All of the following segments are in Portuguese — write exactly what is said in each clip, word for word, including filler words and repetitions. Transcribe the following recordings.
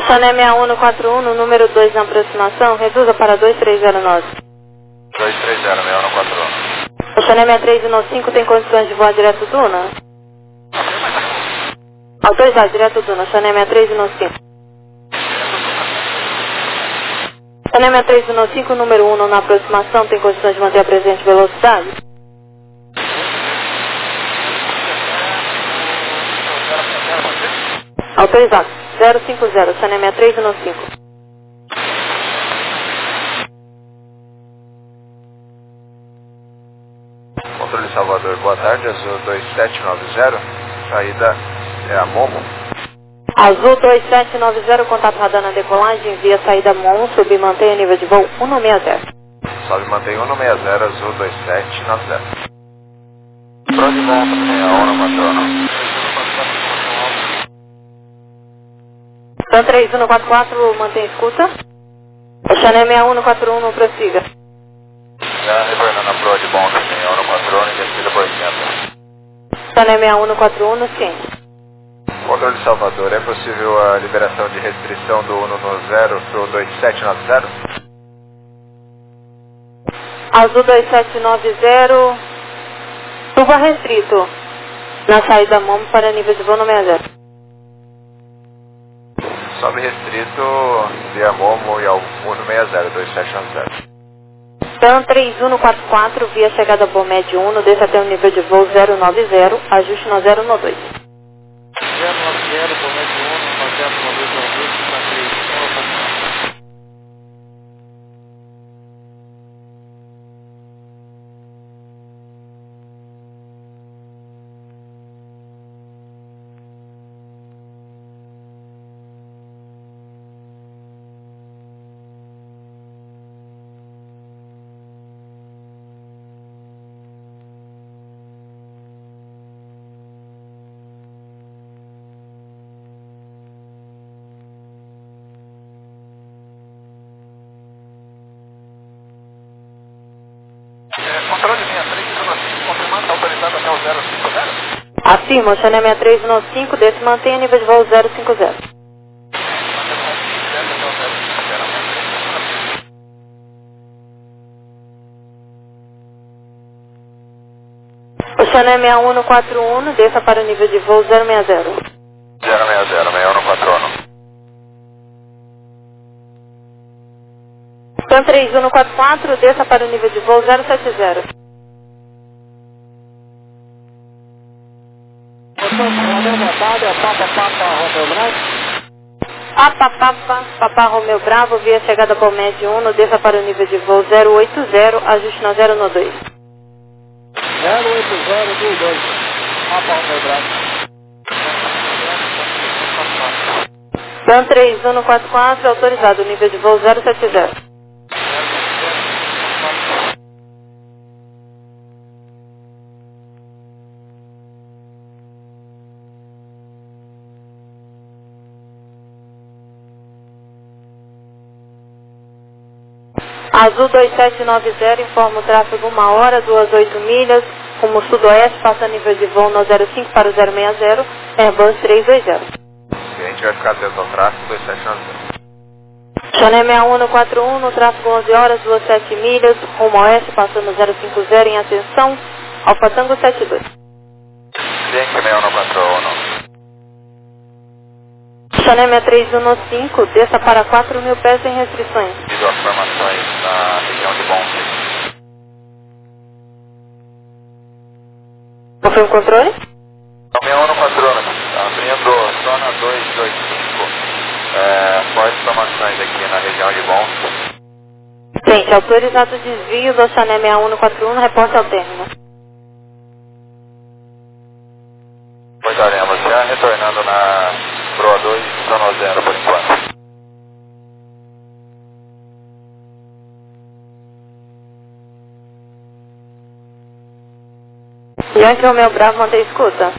Chané seis um um quatro um, no número dois na aproximação, reduza para dois três zero nove. dois três zero, seis um um quatro um. O Chané seis três um cinco tem condições de voar direto Duna? Autorizado, direto Duna, Chané seis três um cinco. Chané seis três um cinco, número um na aproximação, tem condições de manter a presente velocidade? Autorizado, zero cinco zero, Chané seis três um cinco. Controle Salvador, boa tarde, Azul dois sete nove zero, saída é a Momo. Azul dois sete nove zero, contato radar na decolagem, via saída Momo, sub e mantenha nível de voo um seis zero. Sobe e mantém um seis zero, Azul dois sete nove zero. Pronto, volta, seis um quatro um. Então três um quatro quatro, mantém escuta. O Chané seis um quatro um, prossiga. Já retornando a proa de bom, seis um quatro um, descida por cento. Chané seis um quatro um, ciente. Controle Salvador, é possível a liberação de restrição do um no zero para o dois sete nove zero? Azul dois sete nove zero, suba restrito na saída Momo para nível de voo no seis zero. Sobe restrito via Momo e ao um seis zero, dois sete nove zero. Então três um quatro quatro, via chegada Bomed um, desce até o nível de voo zero nove zero, ajuste no zero no dois. zero nove zero, Bomed um, no zero nove zero, na três um quatro quatro. Controle linha três um cinco, confirmando, está autorizado até o zero cinco zero? Afirma, o Chané seis três um cinco, desce e mantenha nível de voo zero cinco zero. O Chané seis um quatro um, desça para o nível de voo zero seis zero. zero seis zero, seis um quatro um. Então três um quatro quatro, desça para o nível de voo zero sete zero. Papa Papa, Papa Romeu Bravo, via chegada Bomed um, desça para o nível de voo zero oito zero, ajuste no zero no dois. zero oito zero, dois. Papa Romeu Bravo. Então três um quatro quatro, autorizado, nível de voo zero sete zero. Azul dois sete nove zero, informa o tráfego uma hora, duas oito milhas, rumo sudoeste, passa nível de voo no zero cinco para o zero seis zero, Airbus três dois zero. E a gente vai ficar atento ao tráfego dois sete nove zero. Chané seis um quatro um, no tráfego onze horas, duas sete milhas, rumo oeste, passando zero cinco zero em atenção, Alfa Tango sete dois. Cliente seis um quatro um. Chané seis três um cinco, desça para quatro mil pés sem restrições. Devido às formações na região de Bonfim. Confirma o controle? seis um quatro um, abrindo zona dois dois cinco, é, fortes formações aqui na região de Bonfim. Gente, autorizado o desvio do Chané seis um quatro um, reporte ao término. Portaremos já retornando na Proa dois, zona zero por enquanto. Yankee Romeu Bravo, mantém escuta.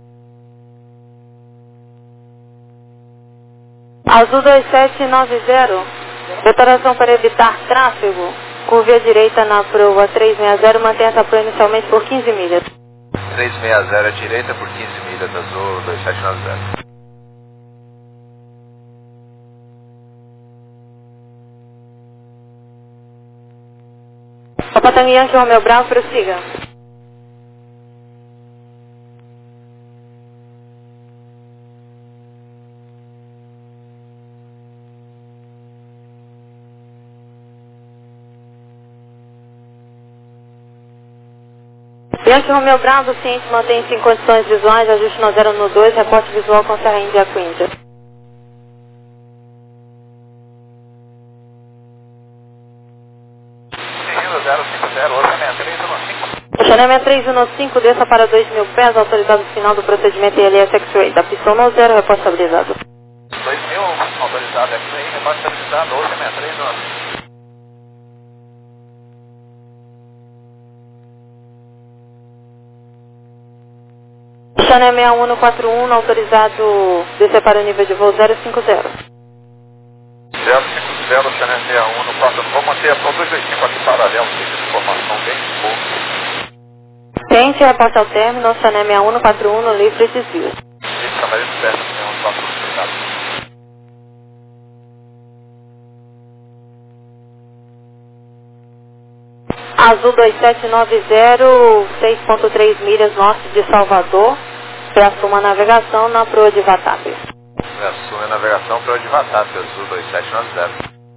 Azul dois sete nove zero, declaração para evitar tráfego, curva à direita na proa três seis zero, mantém essa proa inicialmente por quinze milhas. três seis zero à direita por quinze milhas, Azul dois sete nove zero. Papa Tango Yankee Romeo Bravo, prossiga. Yankee Romeo Bravo, ciente, mantém-se em condições visuais, ajuste no zero no dois, reporte visual com Serra Índia Quinta. zero cinco zero, Ocean seis um cinco. Ocean três um cinco, desça para dois mil pés, autorizado o final do procedimento I L S X-Ray, da pistão no zero, reporte estabilizado. dois mil, autorizado X-Ray, reporte estabilizado, Ocean três um cinco. Ocean seis um quatro um, autorizado descer para o nível de voo zero cinco zero. zero cinco zero, Ocean seis um quatro um, vou manter a dois dois cinco aqui paralelo, tem essa informação bem pouco. Tente reporte ao término, Ocean seis um quatro um, no livre desvio. Isso, camarim do teste, seis um quatro um, obrigado. Azul dois sete nove zero, seis ponto três milhas norte de Salvador, reassuma a navegação na proa de Vatap. Reassume a navegação proa de Vatap, Azul dois sete nove zero.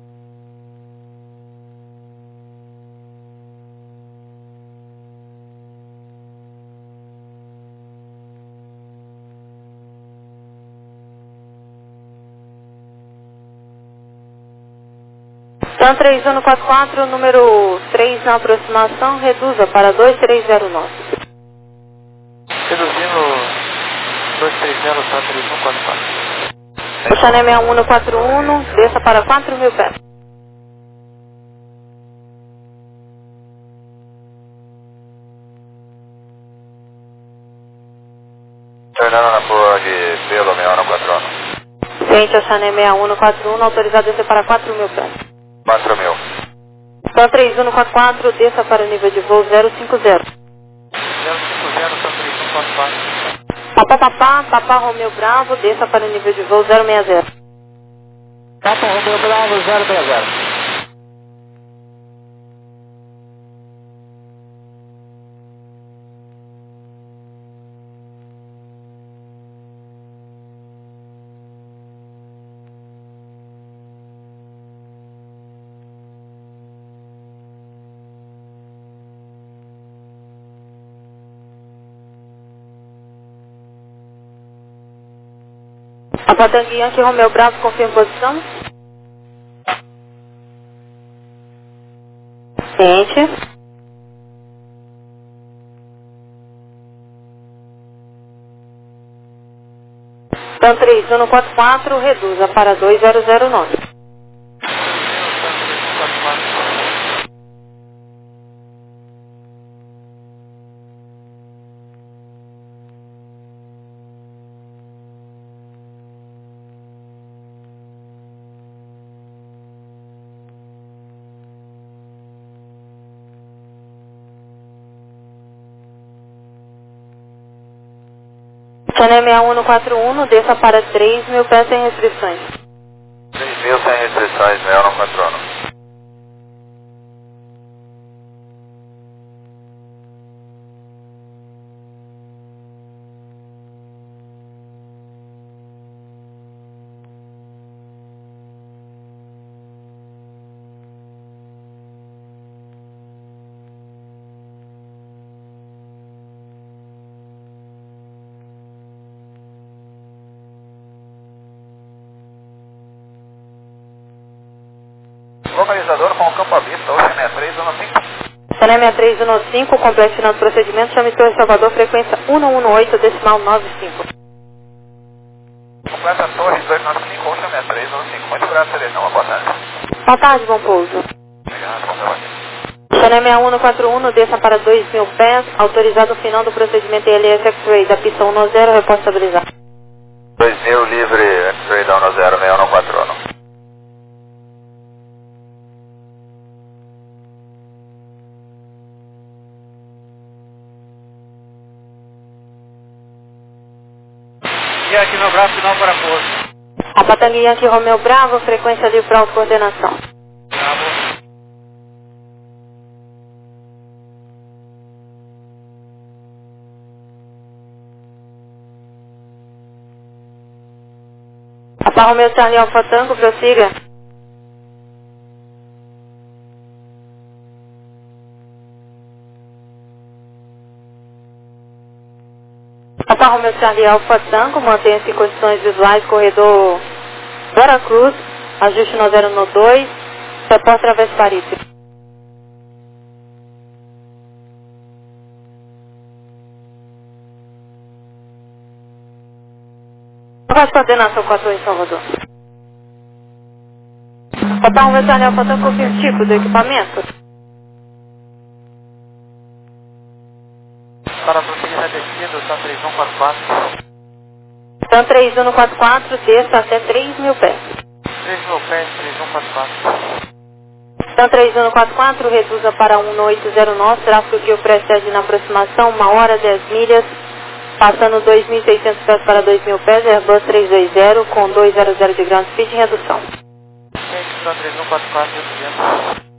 Então três um quatro quatro, número três na aproximação, reduza para dois três zero nove. Reduzindo dois três zero, tá, três um quatro quatro. Ocean seis um quatro um, desça para quatro mil pés. Terminando na proa de Pelo seis um quatro um. Ciente Ocean seis um quatro um, autorizado descer para quatro mil pés. quatro mil. Então três um quatro quatro, desça para o nível de voo zero cinco zero. zero cinco zero, tá, três um quatro quatro. Papá, papá, papá Romeo Bravo, desça para o nível de voo zero seis zero. Papa Romeo Bravo, zero seis zero. Papa Tango Yankee Romeo Bravo, confirma posição. Ciente. Então três um quatro quatro, reduza para dois zero zero nove. Ocean seis um quatro um, desça para três mil pés sem restrições. três mil sem restrições, seis um quatro um. Localizador com o campo à vista, Ocean três um cinco. Ocean três um cinco, complete final do procedimento, chame Torre Salvador, frequência um um oito, decimal nove cinco. Completa Torre dois nove cinco, Ocean três um cinco. Muito obrigado, Serena. Uma boa tarde. Boa tarde, bom pouso. Obrigado, bom trabalho. Ocean seis um quatro um, desça para dois mil pés, autorizado o final do procedimento I L S X-Ray, da pista um zero, reposto estabilizado. dois mil livre, X-Ray da um zero, seis um quatro um. E aqui no braço final para pouso. Papa Tango Yankee Romeo Bravo, frequência livre para autocoordenação. Bravo. Papa Romeo Charlie Alfa Tango, prossiga. Papa Romeo Charlie Alfa Tango, mantenha-se em condições visuais, corredor Veracruz, ajuste no zero no dois, reporte através Paris. Faz coordenação com a torre em Salvador. Papa Romeo Charlie Alfa Tango, confirma o tipo do equipamento. Para prosseguir a descida, Sun três um quatro quatro. Sun três um quatro quatro, desça até três mil pés. três mil pés, três um quatro quatro. Sun três um quatro quatro, reduza para um oito zero nove, tráfego que o precede na aproximação, uma hora, dez milhas, passando dois mil e seiscentos pés para dois mil pés, Airbus trezentos e vinte com duzentos de ground speed em redução. Sun três um quatro quatro, reduzindo.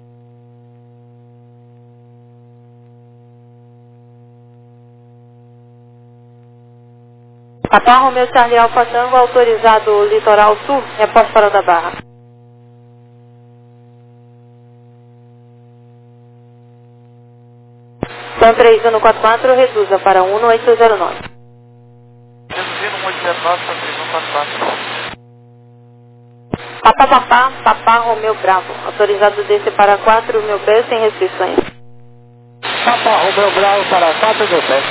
Papa Romeo Charlie Alfa Tango, autorizado litoral sul, reporte para o da Barra. Sun três um quatro quatro, reduza para um oito zero nove. Reduzindo um oito zero nove, Sun três um quatro quatro. Papa Papa, Papa Romeo Bravo, autorizado descer para quatro mil pés sem restrições. Papa Romeo Bravo para quatro mil pés.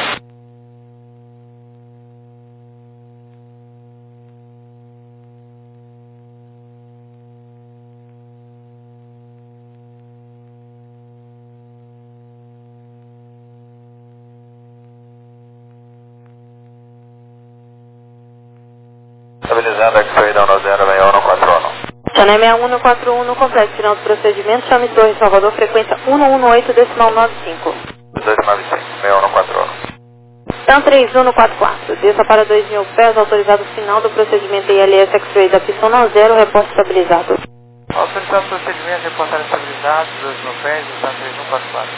Estabilizando X-Ray down no zero seis um quatro um. Channel seis um quatro um, completo final do procedimento, chame Torre Salvador, frequência um um oito, decimal nove cinco. dois nove cinco, seis um quatro um. Sun três um quatro quatro, desça para dois mil pés, autorizado final do procedimento I L S X-Ray da pista um zero, reporte estabilizado. Autorizado o procedimento, reportar estabilizado, dois mil pés, Sun três um quatro quatro.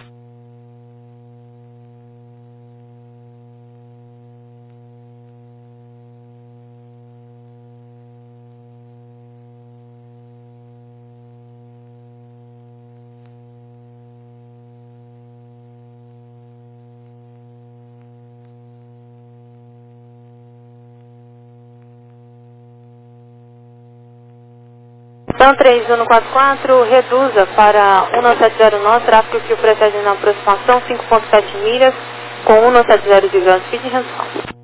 Sun três um quatro quatro, reduza para um sete zero nove, tráfego que o precede na aproximação, cinco ponto sete milhas, com um sete zero de ground speed em redução.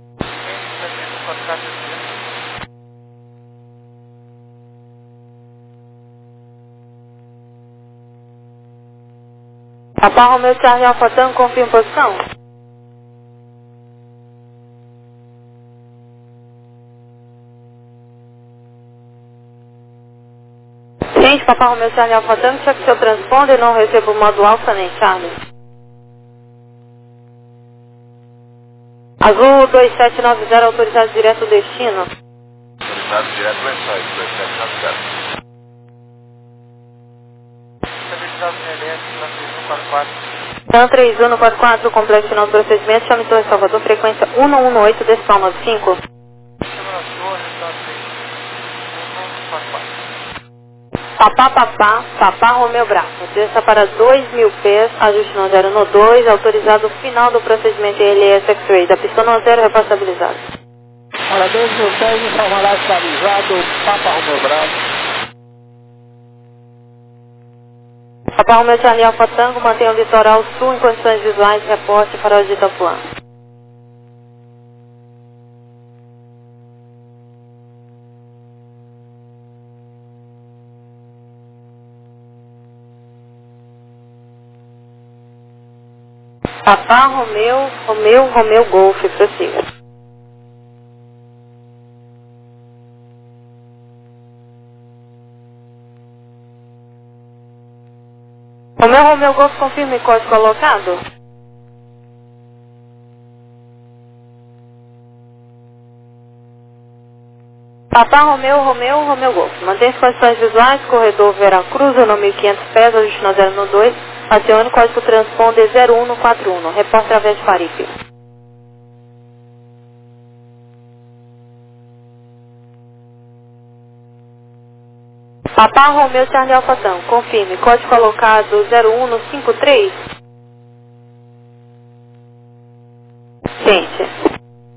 Papa Romeo Charlie Alfa Tango, confirma posição. Gente, Papa Romeo Charlie Alfa Tango, cheque seu transponder, não recebo o modo Alfa nem Charlie. Azul dois sete nove zero, autorizado direto destino. Autorizado direto website, dois sete nove zero. Estabilizado no L S, Sun três um quatro quatro. Sun três um quatro quatro, complexo final do procedimento, chame Torre Salvador, frequência um um oito, decimal nove cinco. Papa Papa, Papa Romeo Bravo, desça para dois mil pés, ajuste no zero no dois, autorizado final do procedimento I L S X-Ray da pista no zero, reporte estabilizado. Para dois mil pés, informará estabilizado, Papa Romeo Bravo. Papa Romeo Charlie Alfa Tango, mantenha o litoral sul em condições visuais, reporte farol de Itapuã. Papa Romeo, Romeo, Romeo Golf, prossiga. Romeo, Romeo Golf, confirme código colocado. Papa Romeo, Romeo, Romeo Golf. Mantém as condições visuais, corredor Veracruz, no mil e quinhentos pés, ajuste no zero no dois, acione código transponder zero um quatro um, reporte através de Paripe. Papa Romeu Charlie Alfa Tango, confirme, código colocado zero um no cinco três. Gente.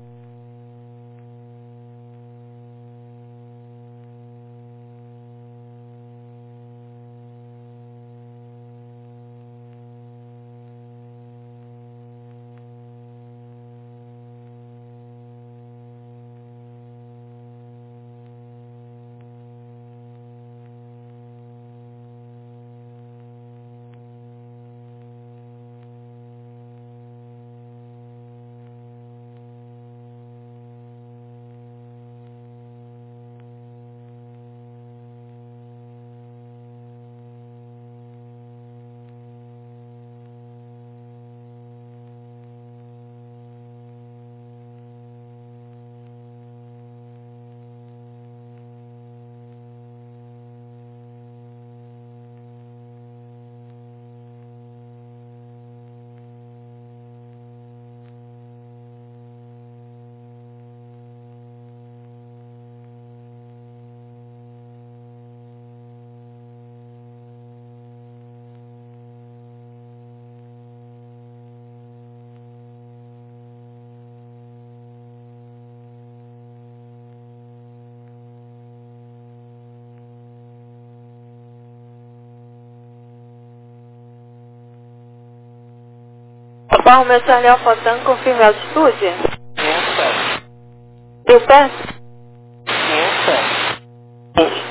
Papa Romeu Charlie Alfa Tango, confirme a altitude. quinhentos pés. Mil pés? quinhentos pés.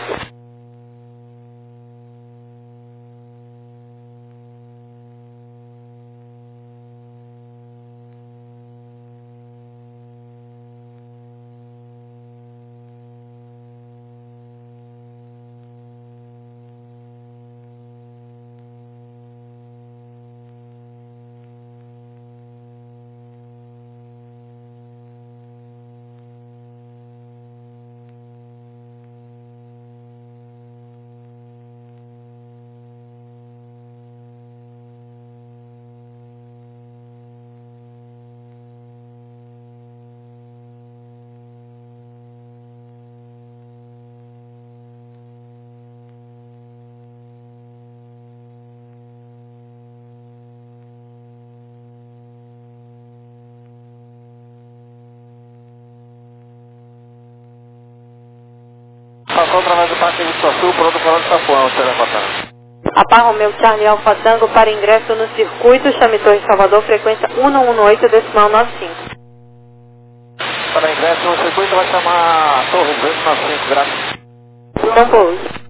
Passou através do Parque de Sul, pronto para o Itapuã, Charlie Alfa Tango. Papa Romeu Charlie Alfa Tango, para ingresso no circuito, chame Torre Salvador, frequência um um um oito, decimal nove cinco. Para ingresso no circuito vai chamar a Torre duzentos e noventa e cinco, graças. Bom pouso.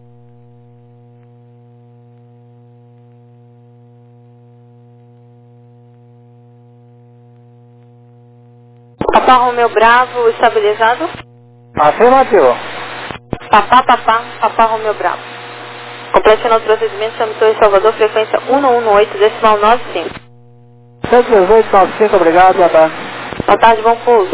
Papa Romeu Bravo, estabilizado. Afirmativo. Papá, papá, Papa Romeu Bravo. Completando o procedimento, chame Torre Salvador, frequência um um um oito, decimal nove cinco. cento e dezoito, nove cinco, obrigado, boa tarde. Boa tarde, bom pouso.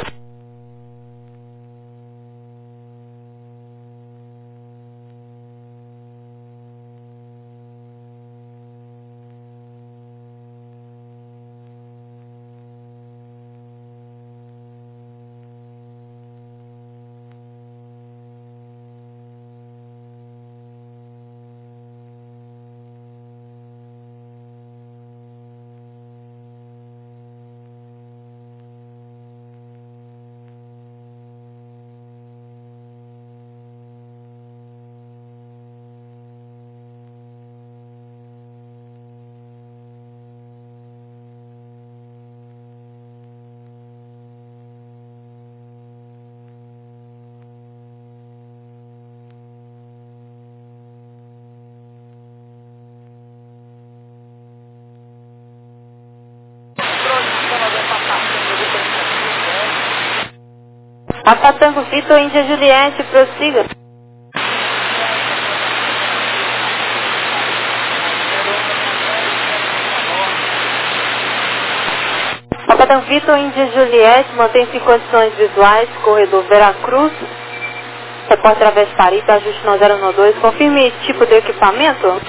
Papa Tango Vitor, Índia Juliette, prossiga. Papa Tango Vitor, Índia Juliette, mantém-se em condições visuais, corredor Veracruz, reporte através de Parita, ajuste no zero um dois, confirme tipo de equipamento.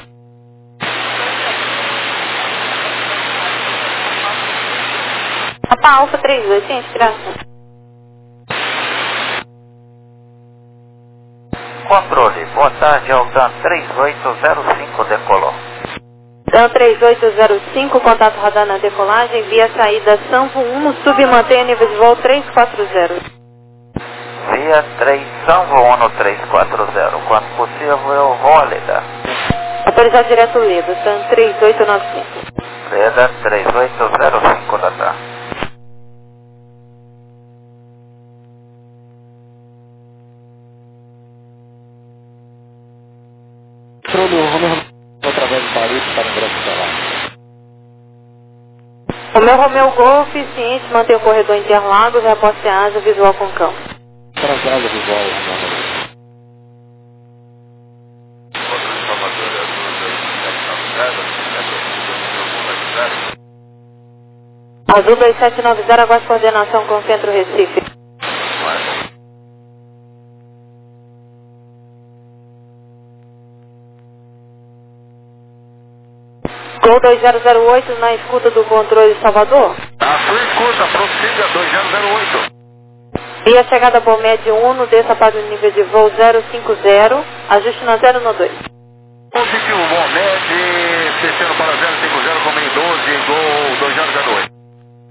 Papa Alfa três dois, gente, graças. Controle, boa tarde, ao Dan três oito zero cinco decolou. Dan três oito zero cinco, contato radar na decolagem, via saída Sanvo um, submantenha nível de voo três quatro zero. Via três Sanvo um três quatro zero, quando possível eu vou a Leda. Autorizado direto Leda, Dan três oito nove cinco. Leda três oito zero cinco da TAM. Através do Paris para o ingresso solar. O meu Romeu Golf, ciente, mantém o corredor Interlagos, reposte asa, visual com campo. Transada visual, Romeu. Azul dois sete nove zero, aguarde coordenação com o Centro Recife. Gol dois zero zero oito, na escuta do controle de Salvador. Na sua escuta, prossiga dois zero zero oito. Via chegada por médio um, desça para o nível de voo zero cinco zero, ajuste na zero no dois. Positivo, bom, médio, descendo para zero cinco zero, com meio doze, gol dois zero zero oito.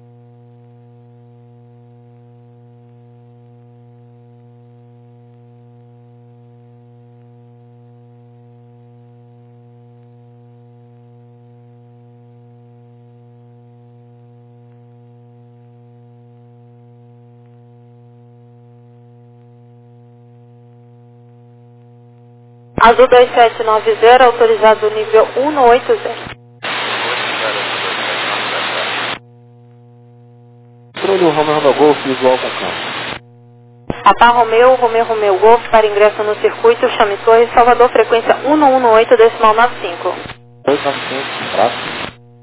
Azul dois sete nove zero, autorizado nível um oito zero. Controle Romeu Romeu Golf, visual com campo. Papa Romeu, Romeu Romeu Golf, para ingresso no circuito, chame Torre, Salvador, frequência um um oito, decimal nove cinco. dois nove cinco, traço.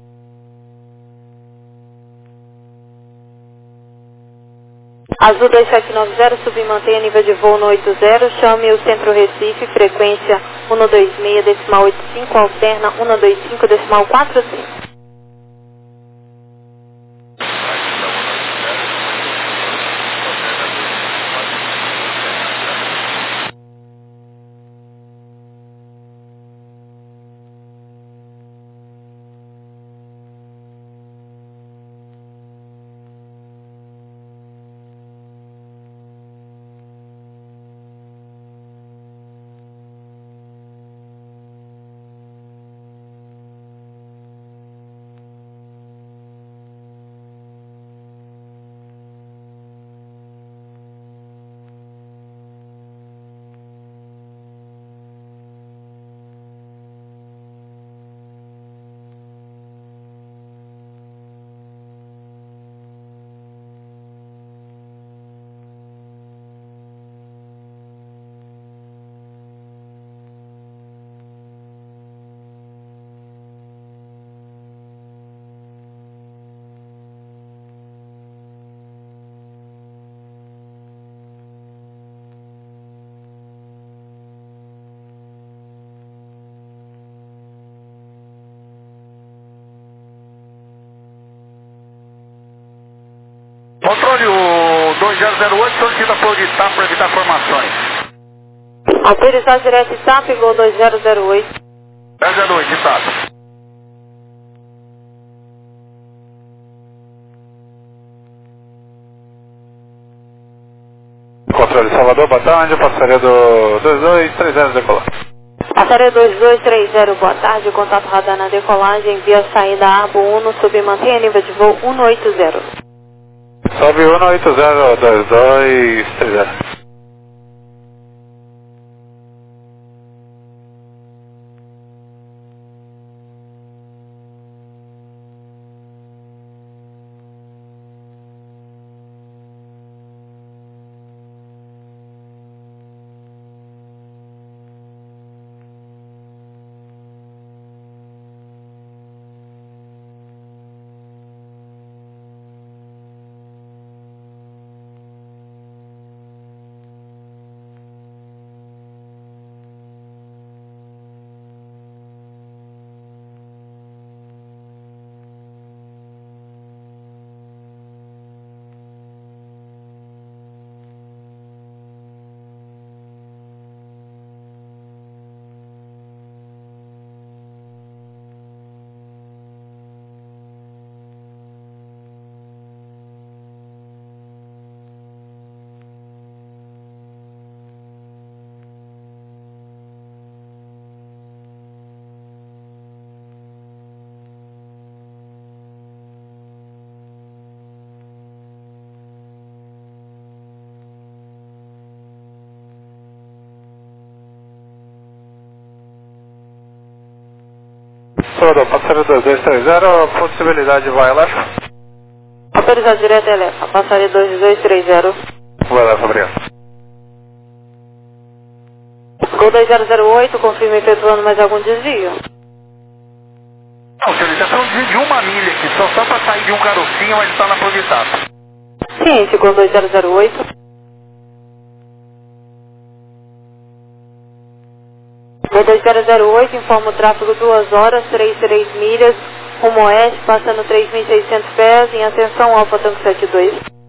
Azul dois sete nove zero, submantenha nível de voo no oito zero, chame o Centro Recife, frequência um dois seis, decimal oito cinco, alterna um dois cinco, decimal quatro cinco. Controle, o dois zero zero oito solicita apoio de I T A para evitar formações. Autorizado direto I T A P, Gol dois zero zero oito. zero zero oito, I T A P. Controle Salvador, boa tarde, passaria do dois dois três zero decolar. Passaria dois dois três zero, boa tarde, contato radar na decolagem, via saída Arbo um, submantenha nível de voo um oito zero. Sobe um oito zero dois dois três zero. Salvador, passaria dois dois três zero, possibilidade vai lá. Autorizado direto Elefa, passaria dois dois três zero. Vai lá, obrigado. Gol dois zero zero oito, confirma efetuando mais algum desvio. Não, senhor, ele está falando de, de uma milha aqui, só, só para sair de um carocinho, mas está na provisão. Ciente, Gol dois zero zero oito. Gol dois zero zero oito, informa o tráfego duas horas, trinta e três milhas, rumo oeste, passando três mil e seiscentos pés, em atenção Alfa Tango setenta e dois.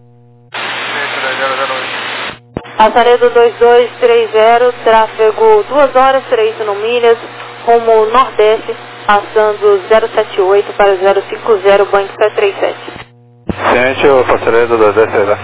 Passaredo dois dois três zero, tráfego duas horas, três milhas, rumo nordeste, passando zero sete oito para zero cinco zero, Boeing sete três sete. Ciente, o passaredo dois dois três zero.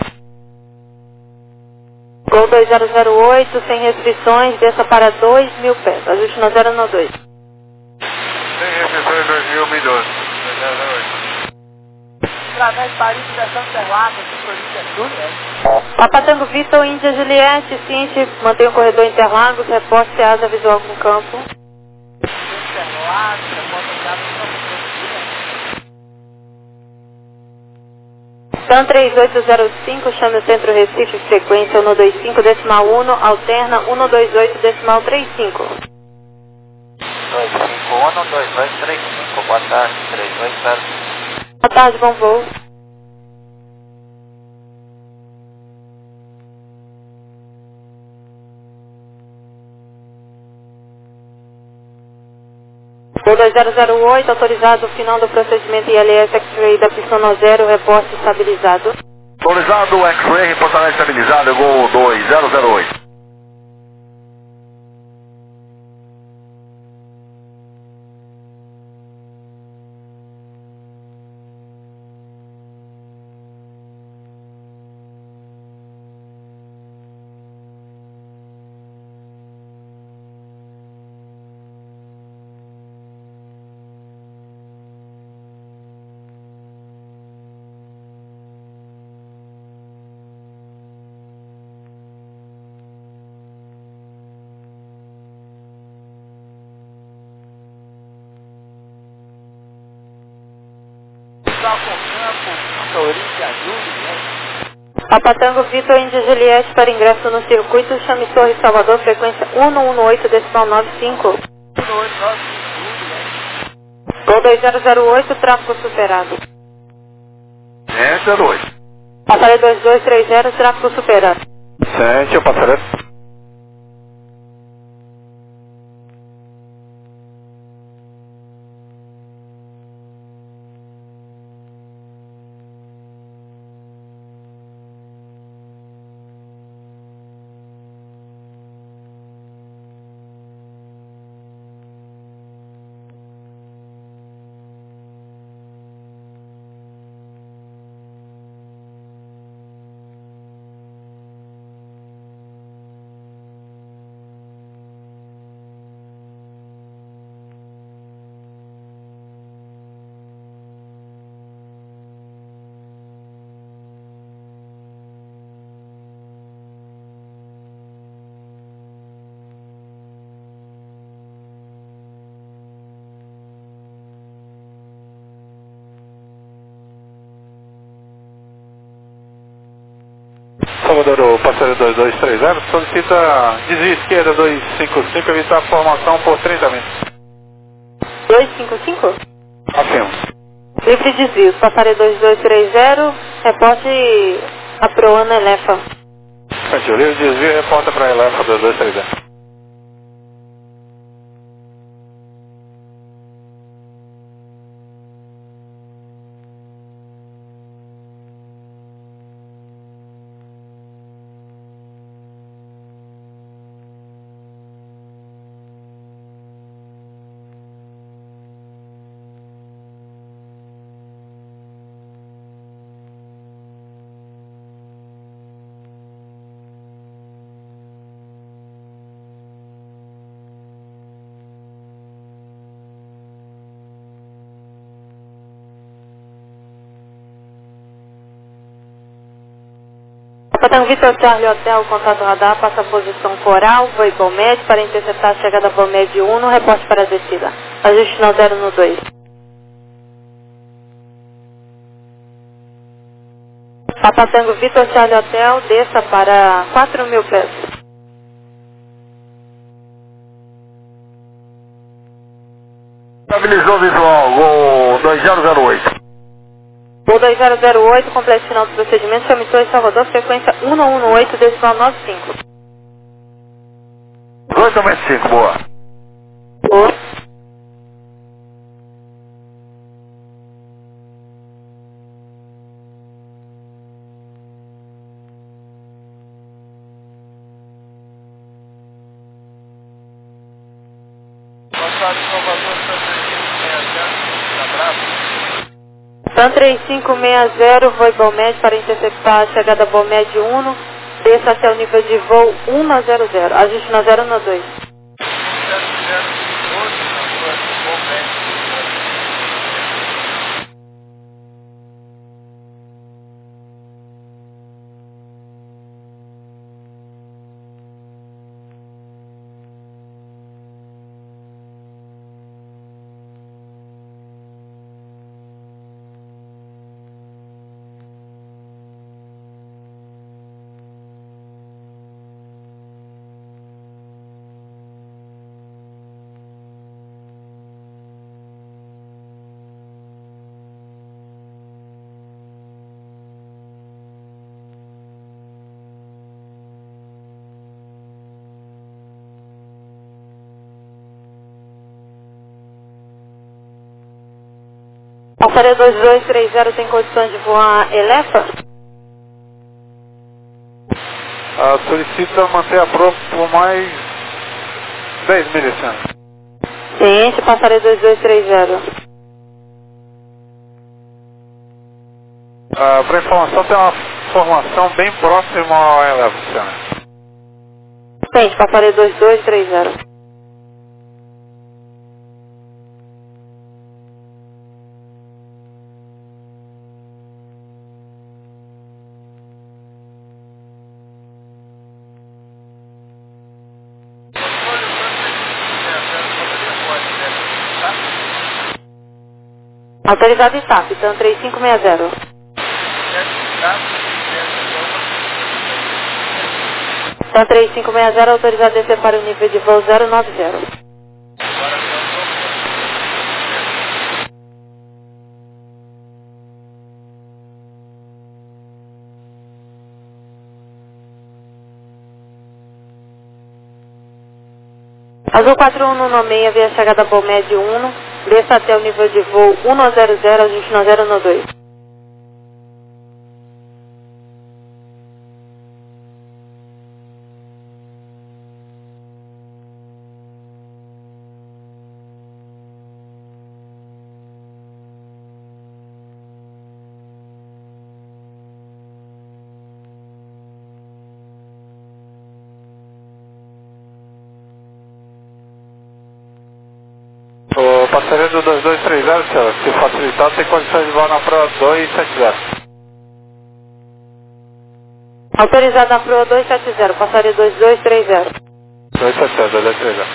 Gol dois zero zero oito, sem restrições, desça para dois mil pés, ajuste no zero no dois. Sem restrições, dois mil, mil e doze. dois zero zero oito. Através de Paris, direção Interlagos, Província Sul, né? Papa Tango Vitor, Índia Juliette, Cinti, mantém o corredor Interlagos, reporte asa visual com campo. Interlagos, reporte de asa visual com TAM três oito zero cinco, chame o centro Recife, frequência um dois cinco, decimal um, alterna um dois oito, decimal trinta e cinco. dois cinco um, dois dois três cinco, boa tarde, três dois zero cinco. Boa tarde, bom voo. Gol dois zero zero oito, autorizado o final do procedimento I L S X-Ray da pistão zero, reporte estabilizado. Autorizado X-Ray, reportagem estabilizada, Gol dois zero zero oito. Papa Tango Vitor, Índia Juliette, para ingresso no circuito, chame Torre Salvador, frequência um um oito, decimal nove cinco. Gol dois zero zero oito, tráfego superado. É, zero oito. Passaredo dois dois três zero, tráfego superado. Ciente, o passaredo. Salvador, o passaredo dois dois três zero, solicita desvio esquerda dois cinco cinco, evitar a formação por trinta minutos. dois cinco cinco? Afirmo. Livre desvios, passaredo dois dois três zero, reporte a Proana Elefa. Ciente, o livre desvio reporta para a Elefa dois dois três zero. Capitão Vitor Charlie Hotel, contato radar, passa a posição coral, voo Balmed para interceptar a chegada Balmed um no reporte para a descida. Ajuste no zero no dois. Papa Tango Vitor Charlie Hotel, desça para quatro mil pés. Estabilizou visual, Gol dois zero zero oito. Gol dois zero zero oito, completo final do procedimento, chamou Salvador, frequência um um um oito, decimal nove cinco. dois noventa e cinco, boa. Boa. Sam três cinco seis zero, voo Balmed para interceptar a chegada Balmed um, desça até o nível de voo um na zero zero, ajuste na zero no dois. Passaria dois dois três zero tem condições de voar Elefa? Ah, solicita manter a prova por mais dez milhas, senhor. Ciente, passaria dois dois três zero. Ah, para informação, tem uma formação bem próxima ao Eleva, senhor. Ciente, passaria dois dois três zero. Autorizado em S A F, então três cinco seis zero. Então três cinco seis zero, autorizado a descer para o nível de voo zero nove zero. Azul quatro um nove seis, via chegada Balmed um, desça até o nível de voo um nove zero zero, ajuste no zero no dois. O passageiro do dois dois três zero, senhor, se facilitar, tem condições de voar na prova dois sete zero. Autorizado na proa dois sete zero, passaria dois dois três zero. dois sete zero, dois dois três zero.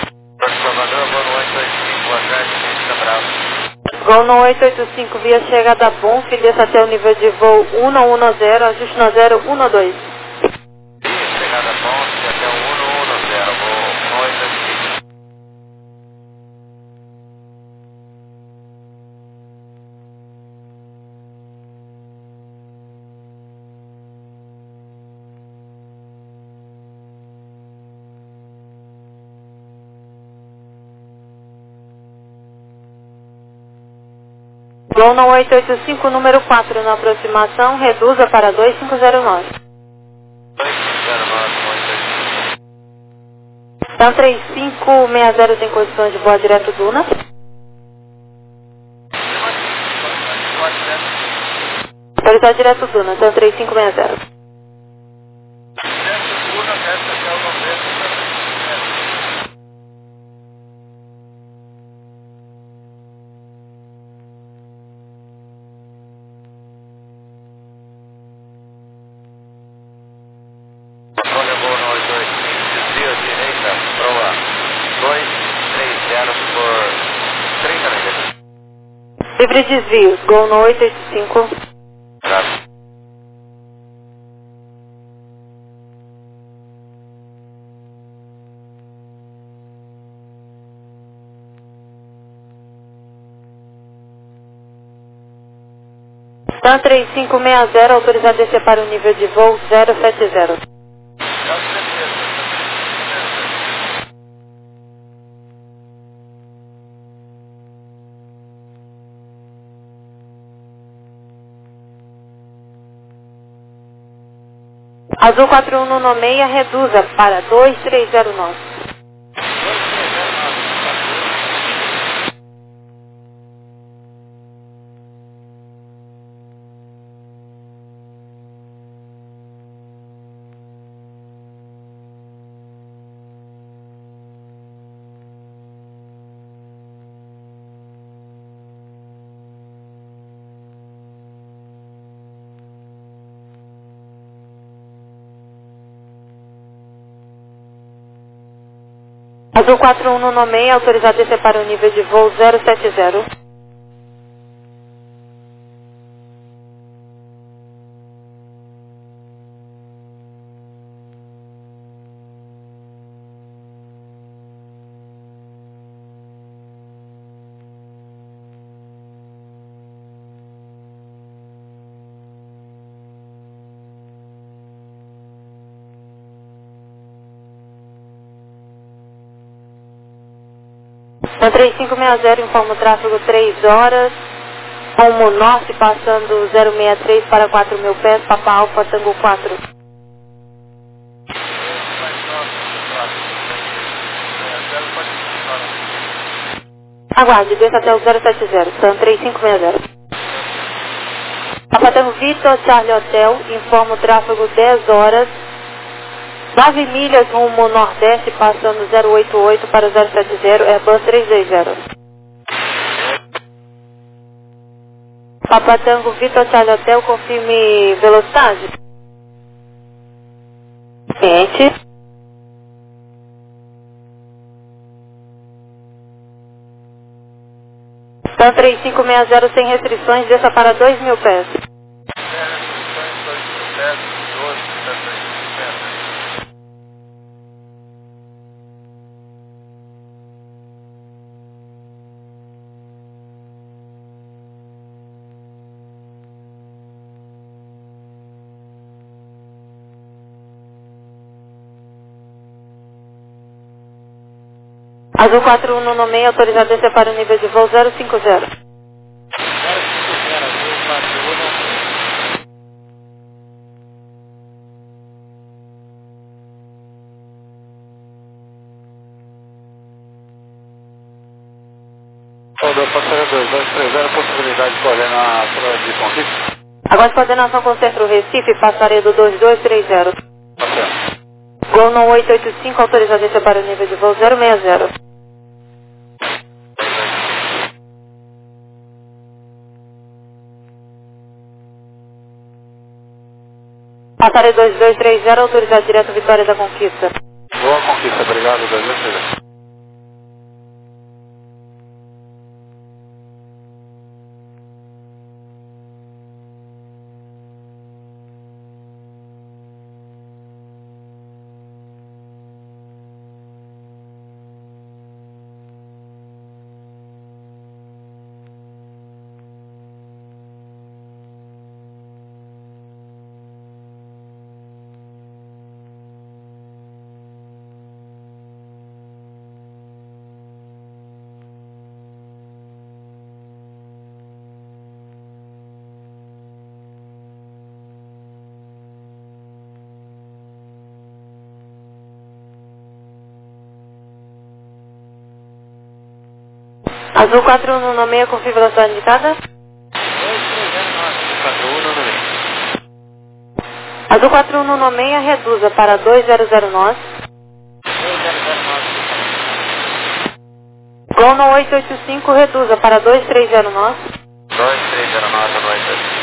Gol no oito oito cinco, via chegada Bonf, desça até o nível de voo um um um zero, ajuste no zero um dois. Chegada Bonf até o um um zero, voo oito oito cinco. Gol no oito oito cinco, número quatro na aproximação, reduza para dois cinco zero nove. dois cinco zero nove, oito oito cinco. Então três cinco seis zero tem condições de voar direto Duna. Autorizado direto Duna, então três cinco seis zero. Livre desvios, Gol no oito oito cinco. Graças. Stan três cinco seis zero, autorizado a descer para o nível de voo zero sete zero. Azul quatro um nove seis, reduza para dois três zero nove. Azul quatro um nove seis, autorizado a descer para o nível de voo zero sete zero. Stan três cinco seis zero, informa o tráfego três horas, rumo norte, passando zero seis três para quatro mil pés, Papa Alfa, Tango quatro. Aguarde, desça até o zero sete zero, Stan três cinco seis zero. Papa Tango Vitor, Charlie Hotel, informa o tráfego dez horas, nove milhas rumo nordeste, passando zero oito oito para o zero sete zero, Airbus três dois zero. Papa Tango Vitor, Charlie Hotel, confirme velocidade. Ciente. Stan três cinco seis zero, sem restrições, desça para dois mil pés. Azul quatro um nove seis, autorizado a descer para o nível de voo zero cinco zero. Rodou passageiro dois dois três zero, possibilidade de coordenar para de Conquista. Agora de coordenação com o Centro Recife, Passaredo dois dois três zero. Passageiro. Gol no oito oito cinco, autorizado a descer para o nível de voo zero seis zero. Passaredo dois dois três zero, autorizado direto Vitória da Conquista. Boa Conquista, obrigado, dois dois três zero. Azul quatro um nove seis, confirma velocidade indicada. Azul quatro um nove seis, reduza para dois zero zero nove. Gol no oito oito cinco, reduza para dois três zero nove. dois três zero nove, dois dois.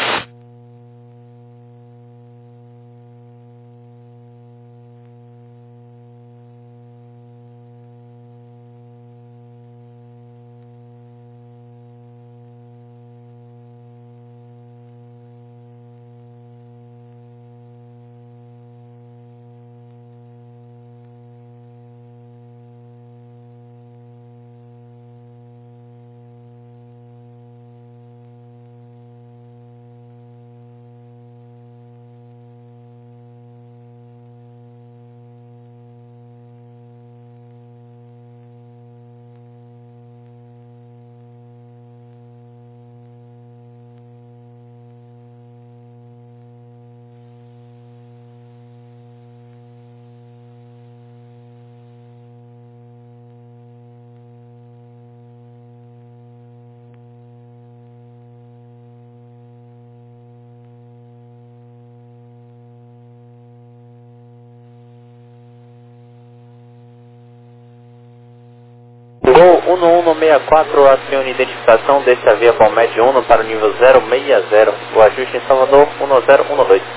Gol um um seis quatro, acione identificação desse via Palmed um para o nível zero seis zero. O ajuste em Salvador um zero um dois.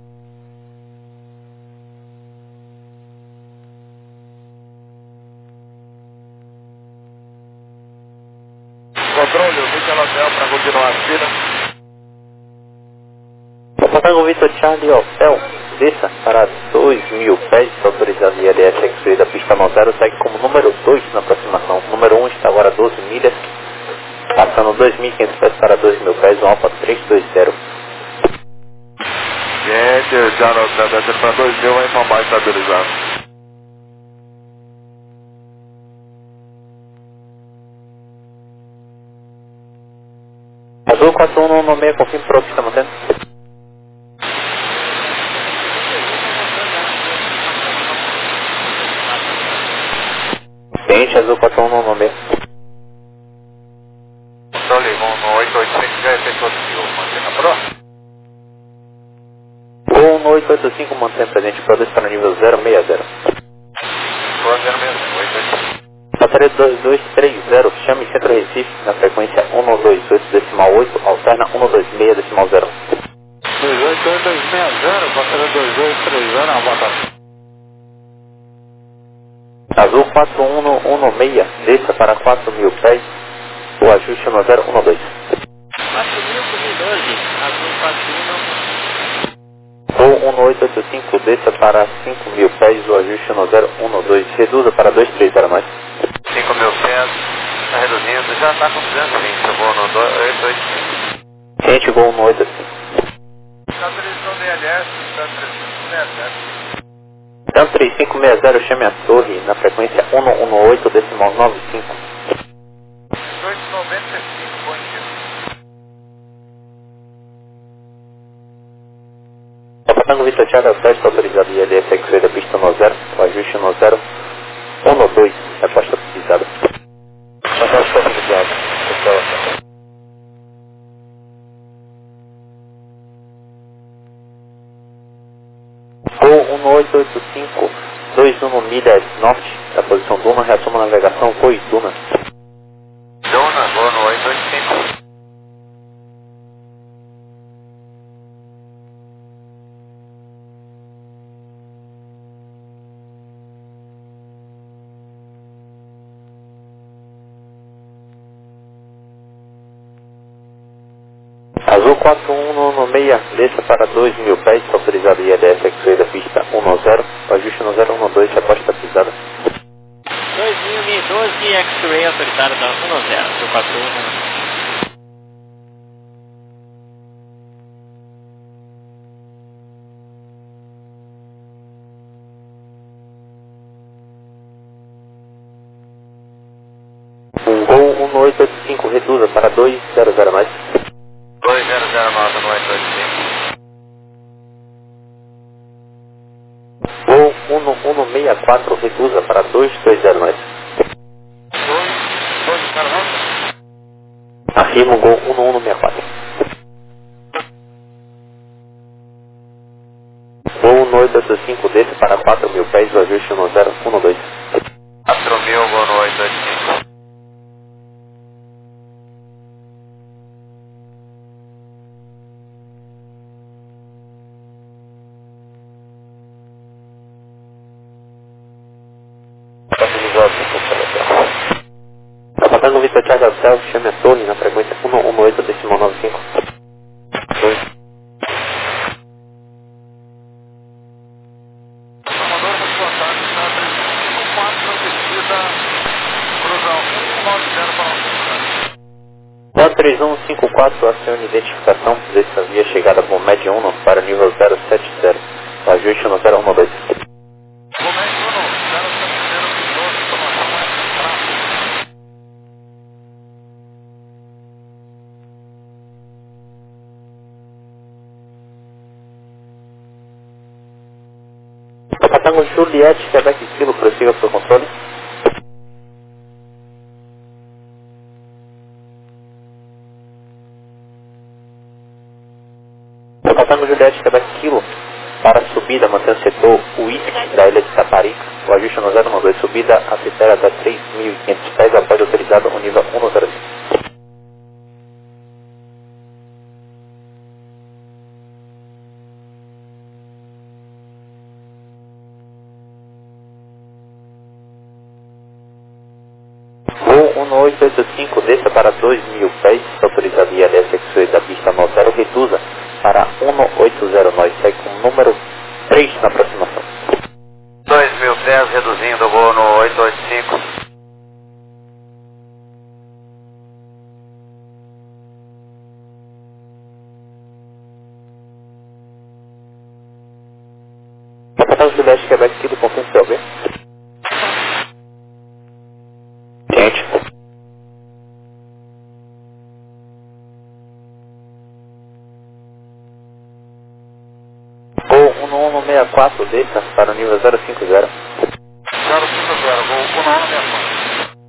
Controle, o Vitor Hotel para continuar a fila. Contago Vitor Charlie Hotel, desça para dois mil pés, autorizado I L S X da pista nove zero, segue como número dois na aproximação. Número um está agora a doze milhas, passando dois mil e quinhentos pés para dois mil pés, um Alfa trezentos e vinte. Gente, já não está descendo para dois mil, vai mamar estabilizado. Azul quatro um um seis, confirme para o que está mantendo. Ciente, Azul quatro um um seis. Controle, no oito oito cinco já efetuou o mantém na pro. Gol um oito oito cinco, mantém presente para dois para o nível zero seis zero. Pro zero seis zero, oito oito cinco. Passaria dois dois três zero, chame Centro Recife, na frequência um dois oito decimal oito, alterna um dois seis decimal zero. dois oito oito dois seis zero, passaria dois dois três zero, uma batata. Azul quatro um um seis, desça para quatro mil pés, o ajuste é um zero um dois. quatro mil por doze, azul quatro um. Gol um oito oito cinco, desça para cinco mil pés, o ajuste é um zero um dois, reduza para dois três zero mais. cinco mil pés, está reduzindo, já está com duzentos e vinte, eu vou no oito oito cinco. Ciente, gol um oito oito cinco. Estabilização D L S, está três cinco seis zero. Então três cinco seis zero, chame a torre, na frequência um um oito decimal nove cinco. dezoito noventa e cinco, bom dia. Papatango Vitor Thiago, teste autorizado I L S X da pista um zero, o ajuste um zero um dois, resposta precisada. Resposta precisada. Gol um oito oito cinco, dois um milhas norte, da posição Duna, reassuma a navegação, Coi Duna. Dona, vou no oito oito cinco. Azul quatro um um seis, desça para dois mil pés, autorizado I L S X da pista um zero, o ajuste um zero um dois, resposta precisada. dois mil e doze, X-Ray autorizado da um zero, azul quatro um. Um Gol um oito oito cinco, reduza para dois zero zero mais. dois zero zero nove no oito oito cinco. Gol um um seis quatro, reduza para dois dois zero mais. dois dois zero nove. Afirma o Gol um um seis quatro. Gol um oito oito cinco, desce para quatro mil pés, o ajuste um zero um dois. quatro mil, vou no oito oito cinco. Papatango Vitor Thiago Alcel, chame a torre na frequência um um oito decimal nove cinco. dois. Salvador, responsável, está três cinco quatro na descida, cruzão um nove zero para um. quatro três um cinco quatro, acione identificação dessa via chegada com média um para nível zero sete zero. O ajuste no zero um dois. Momento um, zero sete zero, piloto, informação é tráfego. Papatango Juliette, Quebec Kilo, prossiga para o controle. Papatango Juliette, Quebec Kilo, para a subida, mantendo o setor Whisky da ilha de Taparica. o ajuste no zero um dois, subida a citera até três mil e quinhentos pés, após autorizado o nível um zero cinco. Voo um oito oito cinco, desça para dois mil pés, autorizado I L S X-Ray da pista no zero, reduza para um oito zero nove, segue com o número três na aproximação. dois mil pés, reduzindo o voo no oito oito cinco. Capital Juliette, Quebec, Kilo, confirme seu B. Gente. Voo um um seis quatro, desça para o nível zero cinco zero. zero cinco zero, vou um um seis quatro.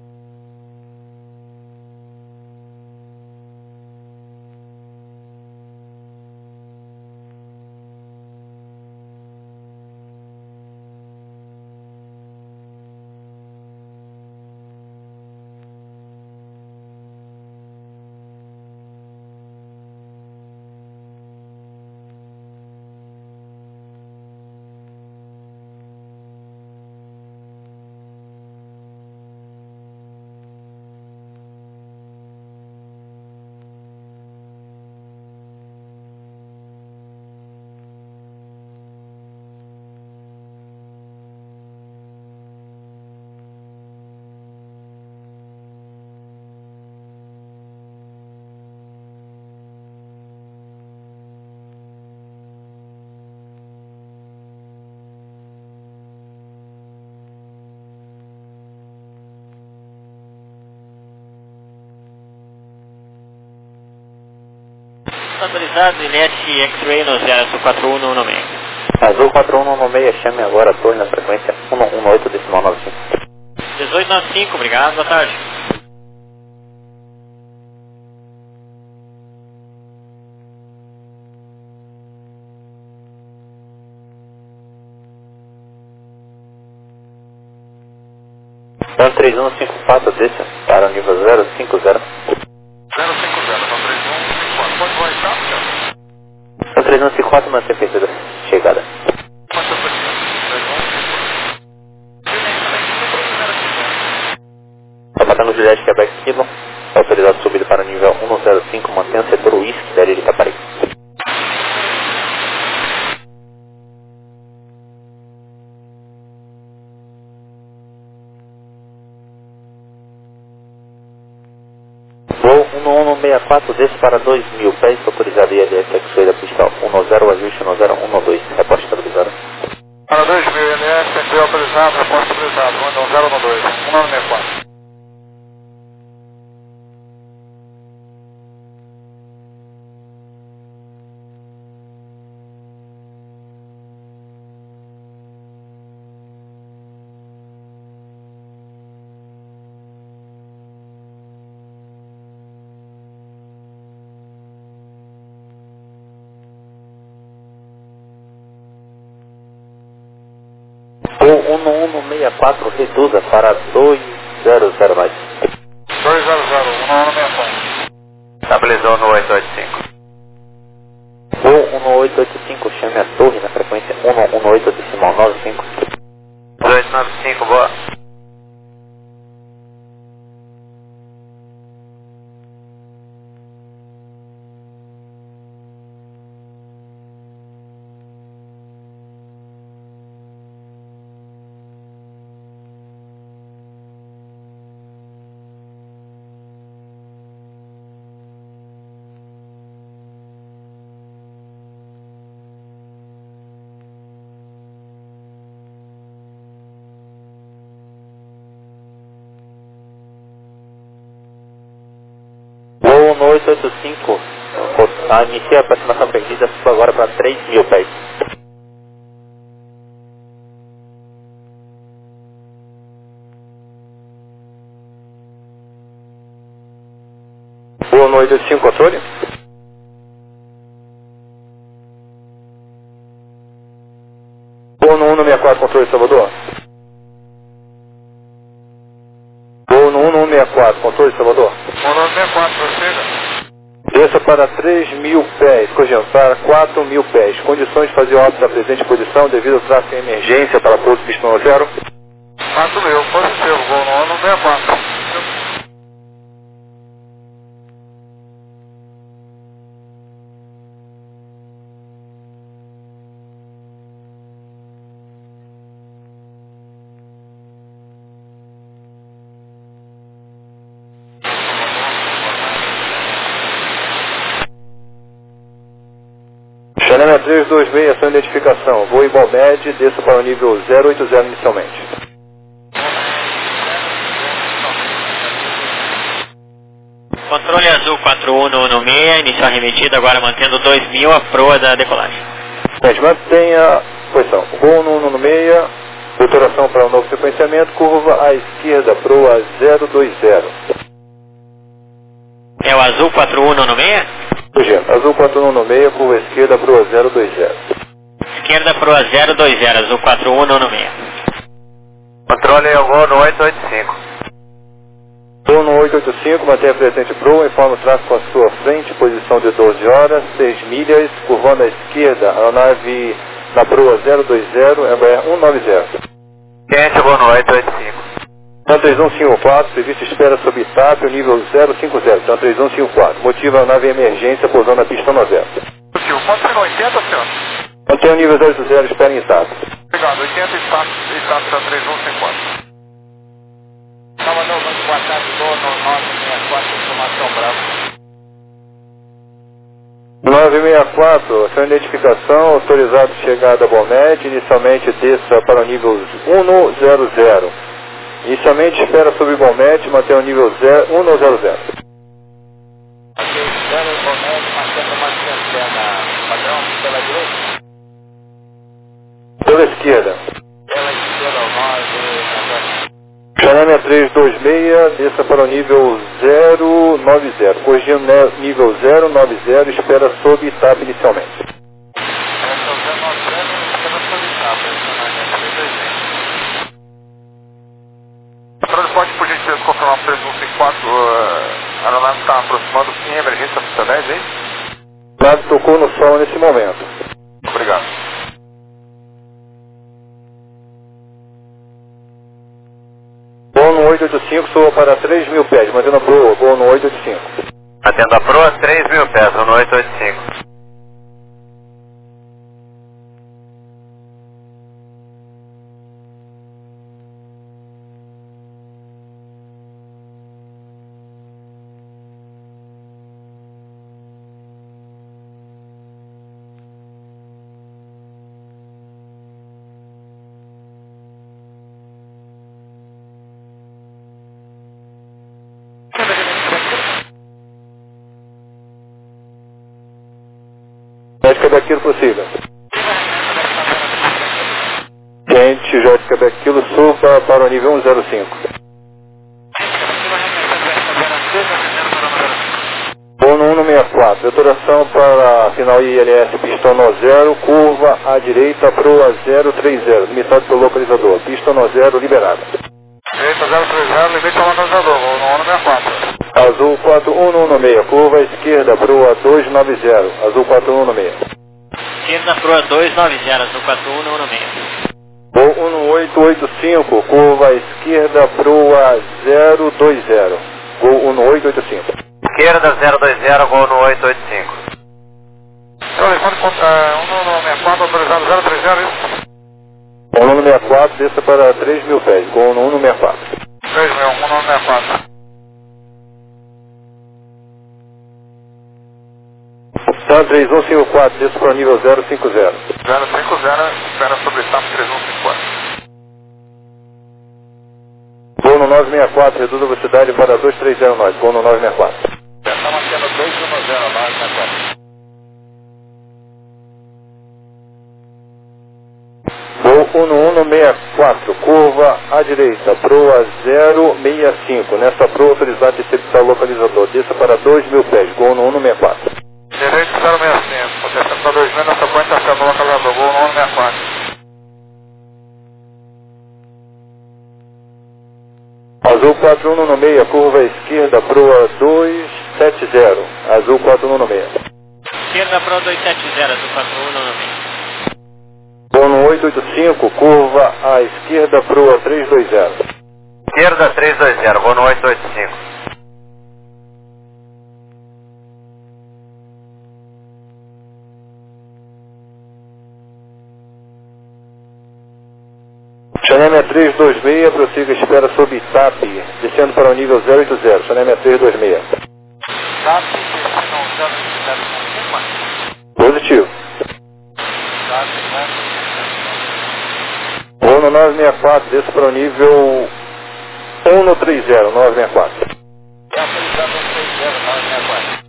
Autorizado I L S X-Ray no zero quatro um um seis. Azul quatro um um seis, chame agora a torre na frequência um um oito decimal nove cinco. dezoito noventa e cinco, obrigado, boa tarde. um três um cinco quatro, desça para o nível zero cinco zero. zero cinco zero, um três um cinco quatro. Pode voar estar, senhor? um três um cinco quatro, mantém perdida chegada. Mantém perdida. três um cinco quatro. Capitão Juliette, Quebec, Kilo, autorizado subida para o nível um zero cinco, mantenha o setor Whisky da ilha de Caparica. Voo um um seis quatro, desce para dois mil pés, autorizado I L S X-Ray da pista um zero, ajuste no zero um dois, reposta estabilizada. Para dois mil, L S, X V autorizado, reposta autorizado, um zero um dois, um nove seis quatro. Voo um um seis quatro, reduza para dois zero zero nove. dois zero zero, um nove seis quatro. Estabilizou no oito oito cinco. Voo um oito oito cinco, chame a torre na frequência um um oito decimal nove cinco. dois nove cinco, boa. Voo um oito oito cinco, inicia a aproximação perdida, suba agora para três mil pés. Voo um oito oito cinco, controle. Voo um um seis quatro, controle, Salvador. um um seis quatro, controle Salvador. um um seis quatro, prossiga. Desça para três mil pés, corrigindo, para quatro mil pés. Condições de fazer óbito da presente posição devido ao tráfego em emergência para pouso pistão zero. quatro mil, positivo, voo no um um seis quatro. Xanana três dois seis, ação de identificação. Voo Ibalmed, desça para o nível zero oito zero inicialmente. Controle azul quatro um um seis, inicial remetido, agora mantendo dois mil, a proa da decolagem. Gente, mantenha posição. Voo no um um seis, doutoração para um novo sequenciamento, curva à esquerda, proa zero dois zero. É o azul quatro um um seis? Corrigindo, azul quatro um um seis, curva à esquerda, proa zero dois zero. Esquerda, proa zero dois zero, azul quatro um um seis. Controle eu vou no oito oito cinco. Voo no oito oito cinco, mantenha presente proa, informa o tráfego à sua frente, posição de doze horas, seis milhas, curvando à esquerda, a nave na proa zero dois zero, Embraer cento e noventa. Quente, eu vou no oito oito cinco. Então três um cinco quatro, serviço espera sob T A P, o nível zero cinco zero, então três um cinco quatro. Motiva a nave em emergência, pousando na pista noventa. Positivo, quanto foi no oitenta, senhor? Mantém o nível zero oito zero, espera em status. Obrigado, oitenta e status, status para três um cinco quatro. Salvador, muito boa tarde, voo no nove seis quatro, informação brava. nove seis quatro, ação de identificação, autorizado chegada a Balmed, inicialmente desça para o nível um zero zero. Inicialmente espera sobre Balmed, mantém o nível um zero zero. Ok, zero Balmed, mantendo uma centena, padrão, pela direita? Pela esquerda. Pela esquerda, nove, Xanana três dois seis, desça para o nível zero nove zero. Corrigindo né, nível zero nove zero, espera sob T A P inicialmente. Pode, por gentileza, confirmar o três um cinco quatro, uh, a aeronave está aproximando sim, emergência pista dez, hein? A nave tocou no sol nesse momento. Obrigado. Voo no oito oito cinco, soa para três mil pés, mantendo a proa, voo no oito oito cinco. Atendo a proa, três mil pés, no oito oito cinco. J Quebec Kilo possível. Quente, J Quebec Kilo, suba para o nível um zero cinco. Voo no um seis quatro, detonação para final I L S, pistão no zero, curva à direita, proa zero três zero, limitado pelo localizador, pistão no zero, liberado. Direita zero três zero, limite ao localizador, voo no um seis quatro. Azul quatro um um seis, curva à esquerda, proa dois nove zero, azul quatro um um seis. Esquerda, proa dois nove zero, azul quatro um um seis. Voo um oito oito cinco, curva à esquerda, proa zero dois zero, voo um oito oito cinco. Esquerda zero dois zero, voo no oito oito cinco. Telefone um um seis quatro, autorizado zero três zero, isso? um um seis quatro, desça para três mil pés, voo no um seis quatro. três mil, um um seis quatro. Então três um cinco quatro, desça para o nível zero cinco zero. zero cinco zero, espera sobre S A P três um cinco quatro. Voo no nove seis quatro, reduz a velocidade para dois três zero nove, voo no nove seis quatro. Está mantendo dois um zero, nove seis quatro. Voo um um seis quatro, curva à direita, proa zero seis cinco. Nessa proa, autorizado a interceptar o localizador. Desça para dois mil pés, voo no um seis quatro. Direito zero seis cinco, potencial para dois mil, nessa ponte está sendo localizador, voo no um seis quatro. Azul quatro um nove seis, curva esquerda, proa dois sete zero. Azul quatro um nove seis. Esquerda Pro dois sete zero, Azul quatro um nove seis. Bono oito oito cinco, curva à esquerda, proa três dois zero. Esquerda três dois zero, vou no oito oito cinco. Chanel três dois seis, prossiga espera sob Itap, descendo para o nível zero oito zero, Chanel três dois seis. Itap, descendo zero oito zero confirma? Positivo. Itap, zero. Vou no nove seis quatro, desço para o nível um três zero, nove seis quatro. É autorizado um três zero, nove seis quatro.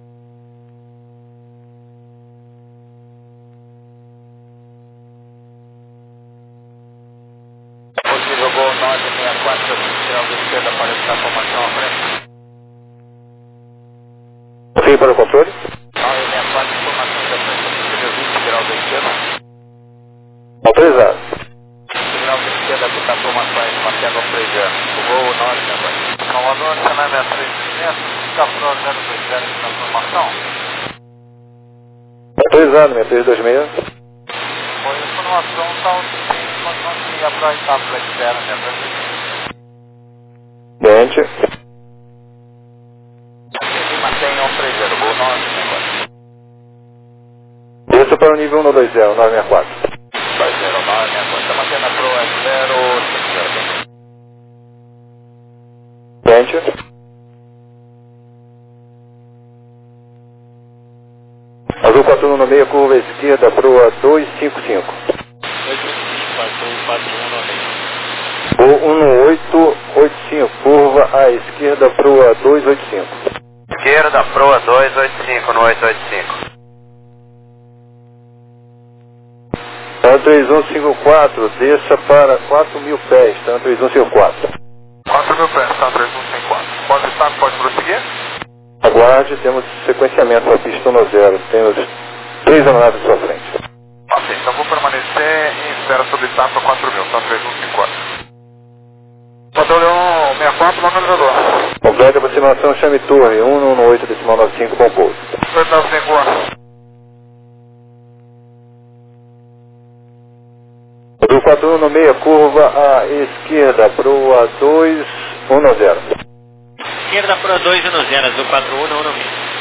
Possível gol nove seis quatro, final da esquerda para essa formação à frente. Fim para o controle. nove seis quatro, formação da frente, possível vinte graus da esquerda. Autorizado. vinte graus da esquerda, para a formação, marcando três zero. O gol nove seis quatro. Salvador, Chanel três seis, fica Pro zero dois zero na formação. Autorizado, minha três dois seis. Foi informação, está o informação que ia para a etapa da espera, né? Dente. E mantém um três zero, gol nove seis quatro. Desço para o nível um dois zero, nove seis quatro. dois zero nove seis quatro, está mantendo a Pro zero cinco zero. Dente. Azul quatro um nove seis, curva esquerda, proa dois cinco cinco. dois cinco cinco, Azul quatro um nove seis. O um oito oito cinco, curva à esquerda, proa dois oito cinco. Esquerda, Proa dois oito cinco no oito oito cinco. Tan três um cinco quatro, desça para quatro mil pés, Tan três um cinco quatro. quatro mil pés, Tan três um cinco quatro. Pode estar, pode prosseguir? Aguarde, temos sequenciamento para pista um zero, temos três aeronaves à sua frente. Ok, então vou permanecer em espera sob etapa quatro mil, Tan três um cinco quatro. Batalhão sessenta e quatro, localizador. Completa a aproximação, chame torre, um um oito decimal nove cinco, bom pouso. oito nove cinco. Do quatro um nove seis, curva à esquerda, proa dois um zero. Esquerda Pro dois um zero, Azul quatro um nove seis.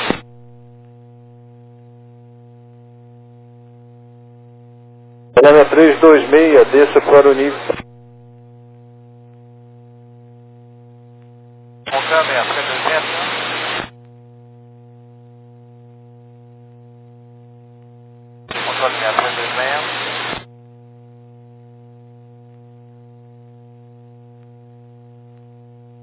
Chanel três dois seis, desça para o nível. Montanha